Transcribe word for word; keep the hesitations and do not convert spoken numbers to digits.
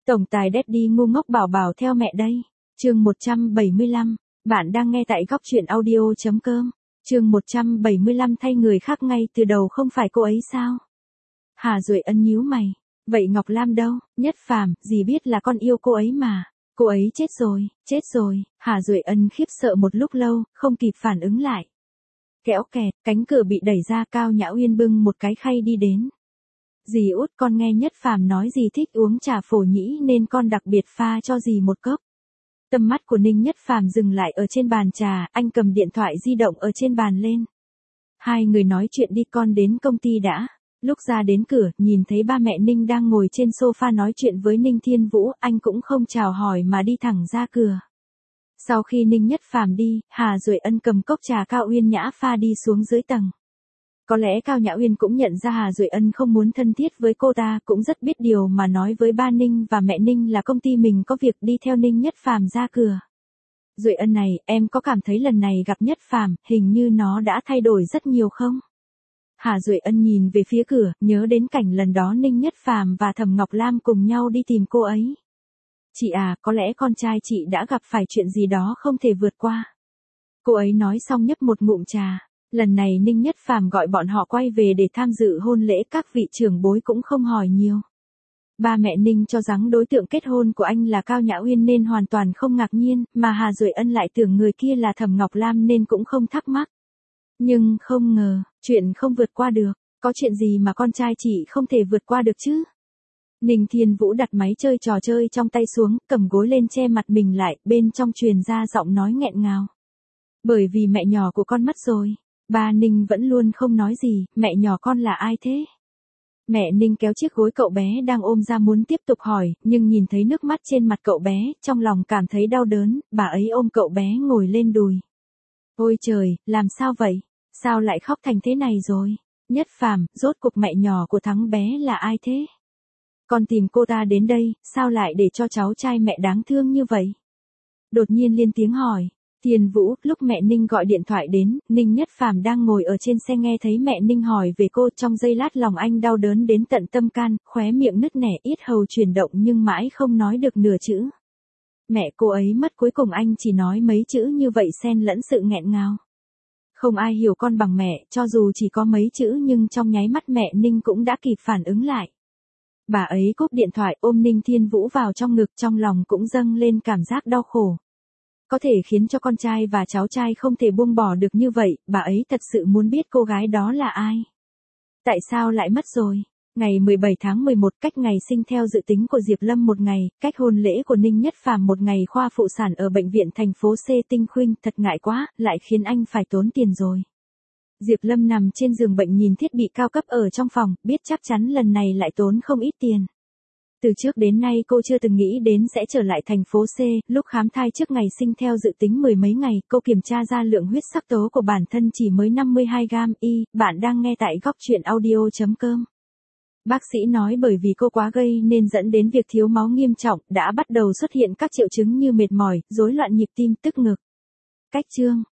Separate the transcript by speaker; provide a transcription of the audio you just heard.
Speaker 1: Tổng tài Daddy ngu ngốc bảo bảo theo mẹ đây. Chương một trăm bảy mươi lăm, bạn đang nghe tại góc truyện audio.com. Chương một trăm bảy mươi lăm thay người khác ngay từ đầu không phải cô ấy sao? Hà Duệ Ân nhíu mày, vậy Ngọc Lam đâu? Nhất Phàm, dì biết là con yêu cô ấy mà. Cô ấy chết rồi, chết rồi. Hà Duệ Ân khiếp sợ một lúc lâu, không kịp phản ứng lại. Kéo kẹt, cánh cửa bị đẩy ra, Cao Nhã Uyên bưng một cái khay đi đến. Dì út, con nghe Nhất Phàm nói dì thích uống trà phổ nhĩ nên con đặc biệt pha cho dì một cốc. Tầm mắt của Ninh Nhất Phàm dừng lại ở trên bàn trà, anh cầm điện thoại di động ở trên bàn lên. Hai người nói chuyện đi, con đến công ty đã. Lúc ra đến cửa, nhìn thấy ba mẹ Ninh đang ngồi trên sofa nói chuyện với Ninh Thiên Vũ, anh cũng không chào hỏi mà đi thẳng ra cửa. Sau khi Ninh Nhất Phàm đi, Hà Duệ Ân cầm cốc trà Cao Uyên Nhã pha đi xuống dưới tầng. Có lẽ Cao Nhã Uyên cũng nhận ra Hà Duệ Ân không muốn thân thiết với cô ta, cũng rất biết điều mà nói với ba Ninh và mẹ Ninh là công ty mình có việc đi theo Ninh Nhất Phàm ra cửa. Duệ Ân này, em có cảm thấy lần này gặp Nhất Phàm, hình như nó đã thay đổi rất nhiều không? Hà Duệ Ân nhìn về phía cửa, nhớ đến cảnh lần đó Ninh Nhất Phàm và Thẩm Ngọc Lam cùng nhau đi tìm cô ấy. Chị à, có lẽ con trai chị đã gặp phải chuyện gì đó không thể vượt qua. Cô ấy nói xong nhấp một ngụm trà. Lần này Ninh Nhất Phàm gọi bọn họ quay về để tham dự hôn lễ, các vị trưởng bối cũng không hỏi nhiều. Ba mẹ Ninh cho rằng đối tượng kết hôn của anh là Cao Nhã Uyên nên hoàn toàn không ngạc nhiên, mà Hà Duệ Ân lại tưởng người kia là Thẩm Ngọc Lam nên cũng không thắc mắc. Nhưng không ngờ, chuyện không vượt qua được, có chuyện gì mà con trai chị không thể vượt qua được chứ? Ninh Thiên Vũ đặt máy chơi trò chơi trong tay xuống, cầm gối lên che mặt mình lại, bên trong truyền ra giọng nói nghẹn ngào. Bởi vì mẹ nhỏ của con mất rồi. Ba Ninh vẫn luôn không nói gì, mẹ nhỏ con là ai thế? Mẹ Ninh kéo chiếc gối cậu bé đang ôm ra muốn tiếp tục hỏi, nhưng nhìn thấy nước mắt trên mặt cậu bé, trong lòng cảm thấy đau đớn, bà ấy ôm cậu bé ngồi lên đùi. Ôi trời, làm sao vậy? Sao lại khóc thành thế này rồi? Nhất Phàm, rốt cuộc mẹ nhỏ của thằng bé là ai thế? Con tìm cô ta đến đây, sao lại để cho cháu trai mẹ đáng thương như vậy? Đột nhiên lên tiếng hỏi. Thiên Vũ, lúc mẹ Ninh gọi điện thoại đến, Ninh Nhất Phàm đang ngồi ở trên xe nghe thấy mẹ Ninh hỏi về cô, trong giây lát lòng anh đau đớn đến tận tâm can, khóe miệng nứt nẻ, yết hầu chuyển động nhưng mãi không nói được nửa chữ. Mẹ cô ấy mất, cuối cùng anh chỉ nói mấy chữ như vậy xen lẫn sự nghẹn ngào. Không ai hiểu con bằng mẹ, cho dù chỉ có mấy chữ nhưng trong nháy mắt mẹ Ninh cũng đã kịp phản ứng lại. Bà ấy cúp điện thoại ôm Ninh Thiên Vũ vào trong ngực, trong lòng cũng dâng lên cảm giác đau khổ. Có thể khiến cho con trai và cháu trai không thể buông bỏ được như vậy, bà ấy thật sự muốn biết cô gái đó là ai. Tại sao lại mất rồi? Ngày mười bảy tháng mười một, cách ngày sinh theo dự tính của Diệp Lâm một ngày, cách hôn lễ của Ninh Nhất Phàm một ngày, khoa phụ sản ở bệnh viện thành phố C Tinh Khuynh, thật ngại quá, lại khiến anh phải tốn tiền rồi. Diệp Lâm nằm trên giường bệnh nhìn thiết bị cao cấp ở trong phòng, biết chắc chắn lần này lại tốn không ít tiền. Từ trước đến nay cô chưa từng nghĩ đến sẽ trở lại thành phố C, lúc khám thai trước ngày sinh theo dự tính mười mấy ngày, cô kiểm tra ra lượng huyết sắc tố của bản thân chỉ mới năm mươi hai gam. Y, bạn đang nghe tại góc truyện audio.com. Bác sĩ nói bởi vì cô quá gây nên dẫn đến việc thiếu máu nghiêm trọng, đã bắt đầu xuất hiện các triệu chứng như mệt mỏi, rối loạn nhịp tim, tức ngực. Cách chương,